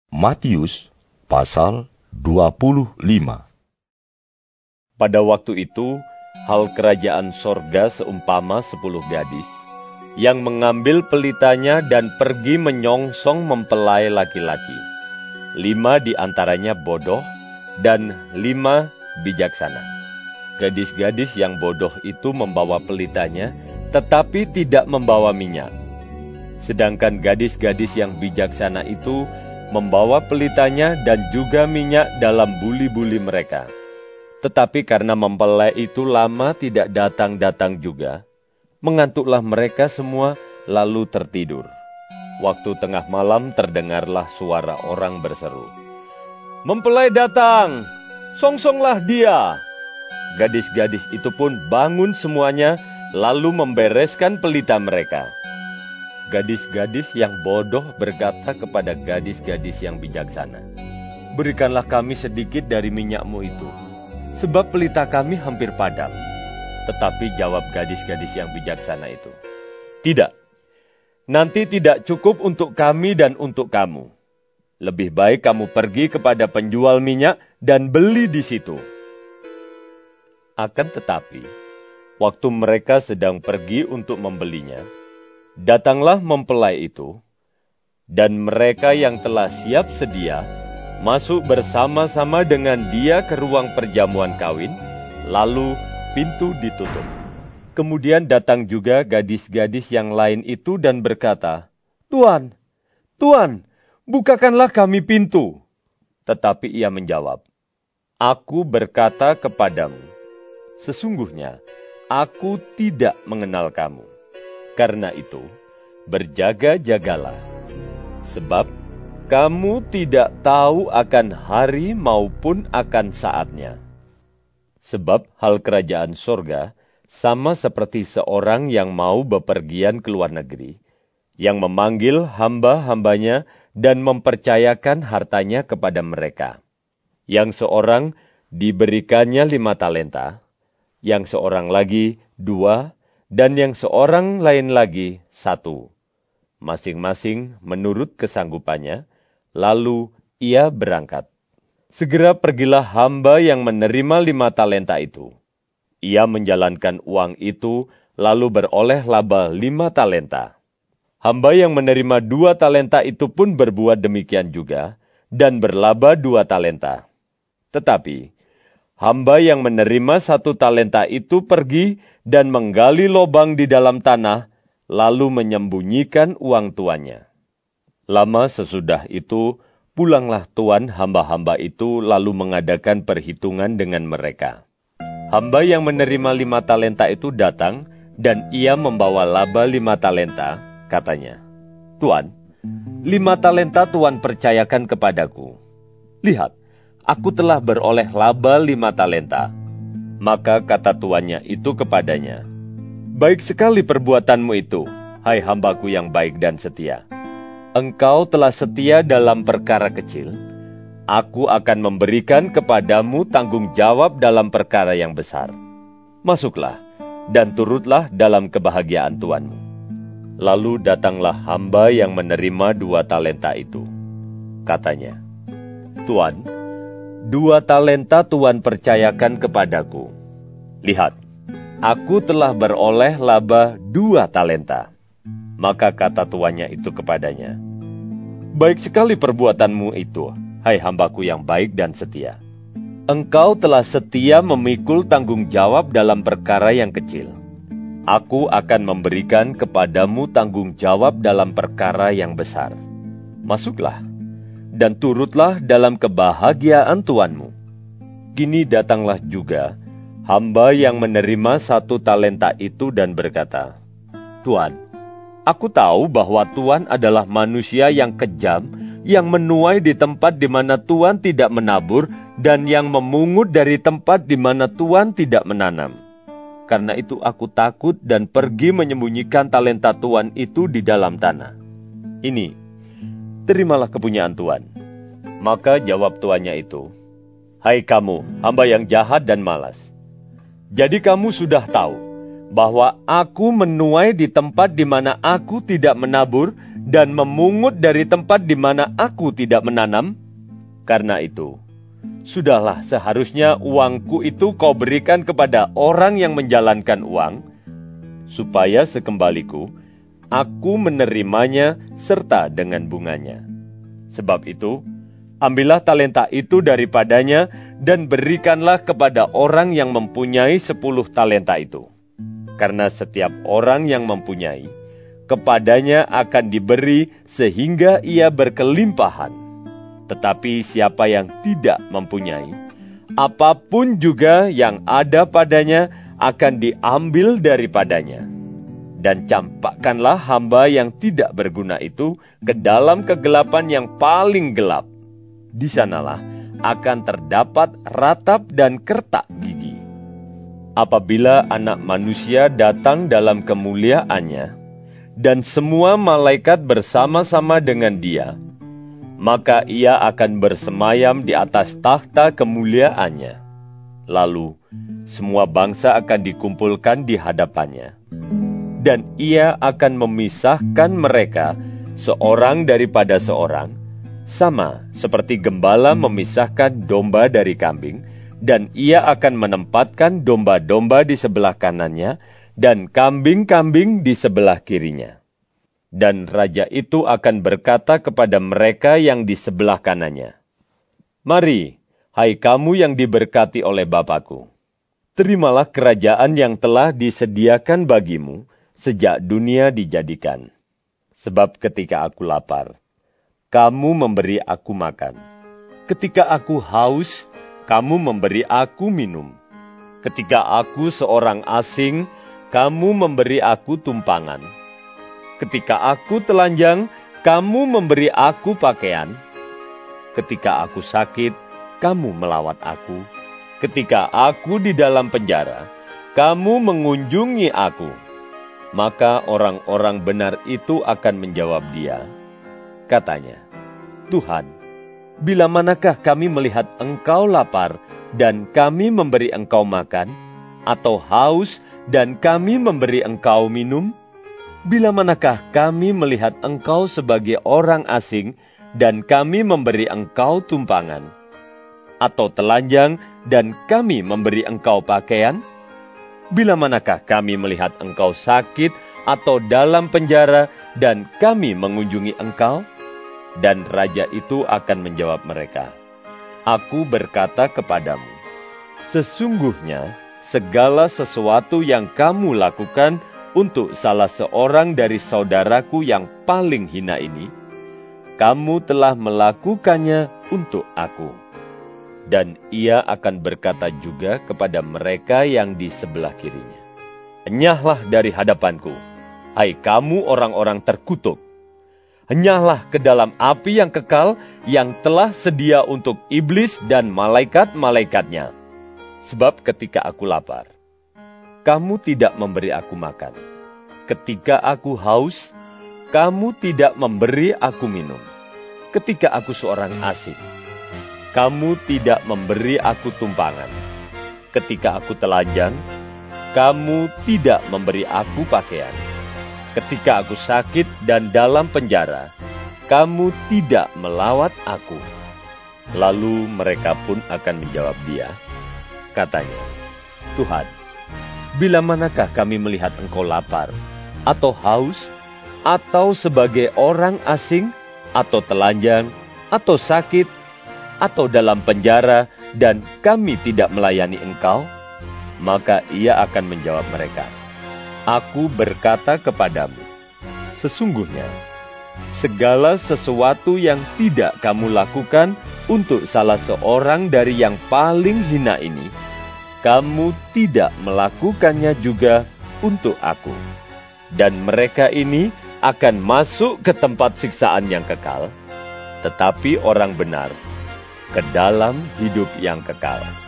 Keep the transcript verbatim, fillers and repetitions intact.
Matius pasal dua puluh lima. Pada waktu itu, hal kerajaan sorga seumpama sepuluh gadis, yang mengambil pelitanya dan pergi menyongsong mempelai laki-laki. Lima di antaranya bodoh, dan lima bijaksana. Gadis-gadis yang bodoh itu membawa pelitanya, tetapi tidak membawa minyak. Sedangkan gadis-gadis yang bijaksana itu membawa pelitanya dan juga minyak dalam buli-buli mereka. Tetapi karena mempelai itu lama tidak datang-datang juga, mengantuklah mereka semua lalu tertidur. Waktu tengah malam terdengarlah suara orang berseru, "Mempelai datang, songsonglah dia!" Gadis-gadis itu pun bangun semuanya, lalu membereskan pelita mereka. Gadis-gadis yang bodoh berkata kepada gadis-gadis yang bijaksana, "Berikanlah kami sedikit dari minyakmu itu, sebab pelita kami hampir padam." Tetapi jawab gadis-gadis yang bijaksana itu, "Tidak, nanti tidak cukup untuk kami dan untuk kamu. Lebih baik kamu pergi kepada penjual minyak dan beli di situ." Akan tetapi, waktu mereka sedang pergi untuk membelinya, datanglah mempelai itu, dan mereka yang telah siap sedia masuk bersama-sama dengan dia ke ruang perjamuan kawin, lalu pintu ditutup. Kemudian datang juga gadis-gadis yang lain itu dan berkata, "Tuan, Tuan, bukakanlah kami pintu." Tetapi ia menjawab, "Aku berkata kepadamu, sesungguhnya aku tidak mengenal kamu. Karena itu, berjaga-jagalah, sebab kamu tidak tahu akan hari maupun akan saatnya. Sebab hal kerajaan sorga sama seperti seorang yang mau bepergian ke luar negeri, yang memanggil hamba-hambanya dan mempercayakan hartanya kepada mereka. Yang seorang diberikannya lima talenta, yang seorang lagi dua, dan yang seorang lain lagi satu, masing-masing menurut kesanggupannya, lalu ia berangkat. Segera pergilah hamba yang menerima lima talenta itu. Ia menjalankan uang itu, lalu beroleh laba lima talenta. Hamba yang menerima dua talenta itu pun berbuat demikian juga, dan berlaba dua talenta. Tetapi hamba yang menerima satu talenta itu pergi dan menggali lobang di dalam tanah, lalu menyembunyikan uang tuannya. Lama sesudah itu, pulanglah tuan hamba-hamba itu lalu mengadakan perhitungan dengan mereka. Hamba yang menerima lima talenta itu datang, dan ia membawa laba lima talenta, katanya, "Tuan, lima talenta Tuan percayakan kepadaku. Lihat, aku telah beroleh laba lima talenta." Maka kata tuannya itu kepadanya, "Baik sekali perbuatanmu itu, hai hambaku yang baik dan setia. Engkau telah setia dalam perkara kecil, aku akan memberikan kepadamu tanggung jawab dalam perkara yang besar. Masuklah dan turutlah dalam kebahagiaan tuanmu." Lalu datanglah hamba yang menerima dua talenta itu. Katanya, "Tuan, dua talenta Tuan percayakan kepadaku. Lihat, aku telah beroleh laba dua talenta." Maka kata tuannya itu kepadanya, "Baik sekali perbuatanmu itu, hai hambaku yang baik dan setia. Engkau telah setia memikul tanggung jawab dalam perkara yang kecil. Aku akan memberikan kepadamu tanggung jawab dalam perkara yang besar. Masuklah dan turutlah dalam kebahagiaan tuanmu." Kini datanglah juga hamba yang menerima satu talenta itu dan berkata, "Tuan, aku tahu bahwa Tuan adalah manusia yang kejam, yang menuai di tempat di mana Tuan tidak menabur, dan yang memungut dari tempat di mana Tuan tidak menanam. Karena itu aku takut dan pergi menyembunyikan talenta Tuan itu di dalam tanah. Ini, terimalah kepunyaan Tuan." Maka jawab tuannya itu, "Hai kamu, hamba yang jahat dan malas. Jadi kamu sudah tahu bahwa aku menuai di tempat di mana aku tidak menabur, dan memungut dari tempat di mana aku tidak menanam? Karena itu, sudahlah seharusnya uangku itu kau berikan kepada orang yang menjalankan uang, supaya sekembaliku, aku menerimanya serta dengan bunganya. Sebab itu, ambillah talenta itu daripadanya dan berikanlah kepada orang yang mempunyai sepuluh talenta itu. Karena setiap orang yang mempunyai, kepadanya akan diberi sehingga ia berkelimpahan. Tetapi siapa yang tidak mempunyai, apapun juga yang ada padanya akan diambil daripadanya. Dan campakkanlah hamba yang tidak berguna itu ke dalam kegelapan yang paling gelap. Di sanalah akan terdapat ratap dan kertak gigi. Apabila Anak Manusia datang dalam kemuliaannya, dan semua malaikat bersama-sama dengan dia, maka ia akan bersemayam di atas takhta kemuliaannya. Lalu, semua bangsa akan dikumpulkan di hadapannya. Dan ia akan memisahkan mereka seorang daripada seorang, sama seperti gembala memisahkan domba dari kambing, dan ia akan menempatkan domba-domba di sebelah kanannya, dan kambing-kambing di sebelah kirinya. Dan raja itu akan berkata kepada mereka yang di sebelah kanannya, "Mari, hai kamu yang diberkati oleh Bapa-Ku, terimalah kerajaan yang telah disediakan bagimu sejak dunia dijadikan. Sebab ketika aku lapar, kamu memberi aku makan. Ketika aku haus, kamu memberi aku minum. Ketika aku seorang asing, kamu memberi aku tumpangan. Ketika aku telanjang, kamu memberi aku pakaian. Ketika aku sakit, kamu melawat aku. Ketika aku di dalam penjara, kamu mengunjungi aku." Maka orang-orang benar itu akan menjawab dia. Katanya, "Tuhan, bila manakah kami melihat Engkau lapar dan kami memberi Engkau makan, atau haus dan kami memberi Engkau minum? Bila manakah kami melihat Engkau sebagai orang asing dan kami memberi Engkau tumpangan, atau telanjang dan kami memberi Engkau pakaian? Bila manakah kami melihat Engkau sakit atau dalam penjara dan kami mengunjungi Engkau?" Dan raja itu akan menjawab mereka, "Aku berkata kepadamu, sesungguhnya segala sesuatu yang kamu lakukan untuk salah seorang dari saudaraku yang paling hina ini, kamu telah melakukannya untuk aku." Dan ia akan berkata juga kepada mereka yang di sebelah kirinya, "Enyahlah dari hadapanku, hai kamu orang-orang terkutuk. Enyahlah ke dalam api yang kekal yang telah sedia untuk iblis dan malaikat-malaikatnya. Sebab ketika aku lapar, kamu tidak memberi aku makan. Ketika aku haus, kamu tidak memberi aku minum. Ketika aku seorang asing, kamu tidak memberi aku tumpangan. Ketika aku telanjang, kamu tidak memberi aku pakaian. Ketika aku sakit dan dalam penjara, kamu tidak melawat aku." Lalu mereka pun akan menjawab dia. Katanya, "Tuhan, bila manakah kami melihat Engkau lapar, atau haus, atau sebagai orang asing, atau telanjang, atau sakit, atau dalam penjara, dan kami tidak melayani Engkau?" Maka ia akan menjawab mereka, "Aku berkata kepadamu, sesungguhnya segala sesuatu yang tidak kamu lakukan untuk salah seorang dari yang paling hina ini, kamu tidak melakukannya juga untuk aku." Dan mereka ini akan masuk ke tempat siksaan yang kekal, tetapi orang benar ke dalam hidup yang kekal.